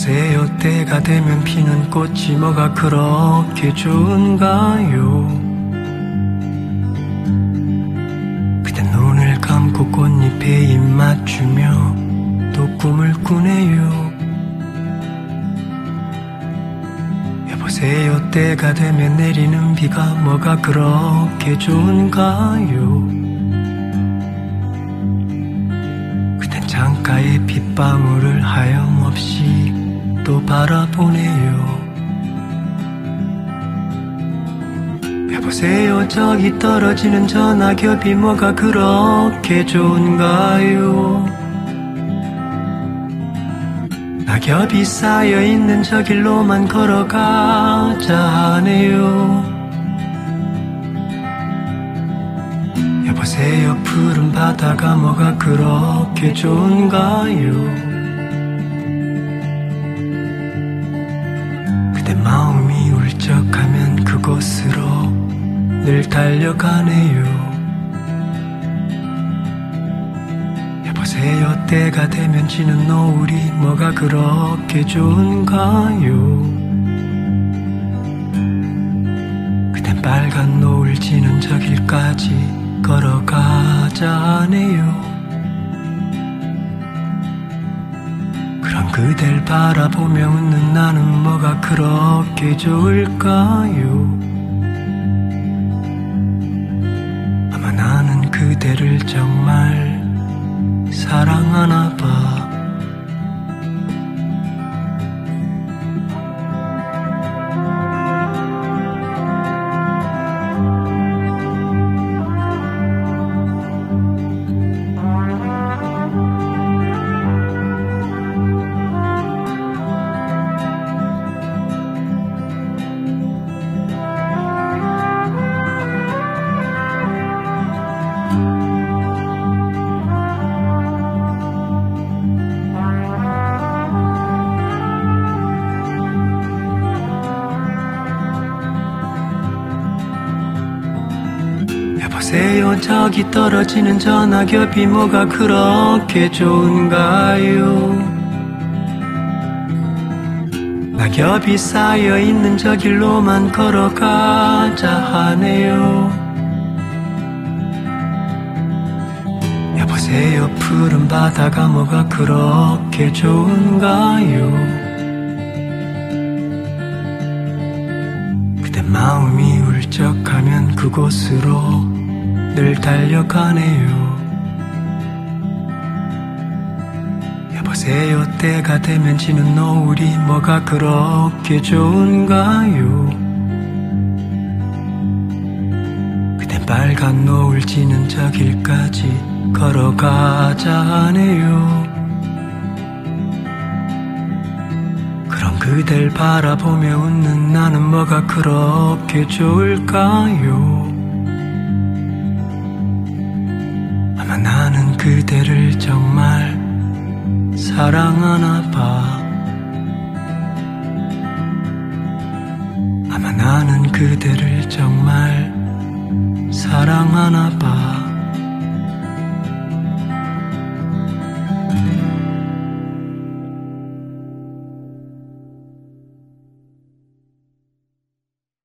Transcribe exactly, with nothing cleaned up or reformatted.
여보세요. 때가 되면 피는 꽃이 뭐가 그렇게 좋은가요? 그댄 눈을 감고 꽃잎에 입 맞추며 또 꿈을 꾸네요. 여보세요. 때가 되면 내리는 비가 뭐가 그렇게 좋은가요? 그댄 창가에 빗방울을 하염없이 또 바라보네요. 여보세요. 저기 떨어지는 저 낙엽이 뭐가 그렇게 좋은가요? 낙엽이 쌓여있는 저 길로만 걸어가자 하네요. 여보세요. 푸른 바다가 뭐가 그렇게 좋은가요? 그대 마음이 울적하면 그곳으로 늘 달려가네요. 여보세요. 때가 되면 지는 노을이 뭐가 그렇게 좋은가요? 그댄 빨간 노을 지는 저 길까지 걸어가자 하네요. 그런 그댈 바라보며 웃는 나는 뭐가 그렇게 좋을까요? 아마 나는 그대를 정말 사랑하나 봐. 여보세요. 저기 떨어지는 저 낙엽이 뭐가 그렇게 좋은가요? 낙엽이 쌓여있는 저 길로만 걸어가자 하네요. 여보세요. 푸른 바다가 뭐가 그렇게 좋은가요? 그대 마음이 울적하면 그곳으로 늘 달려가네요. 여보세요. 때가 되면 지는 노을이 뭐가 그렇게 좋은가요? 그댄 빨간 노을 지는 저 길까지 걸어가자 하네요. 그런 그댈 바라보며 웃는 나는 뭐가 그렇게 좋을까요? 아마 나는 그대를 정말 사랑하나 봐. 아마 나는 그대를 정말 사랑하나 봐.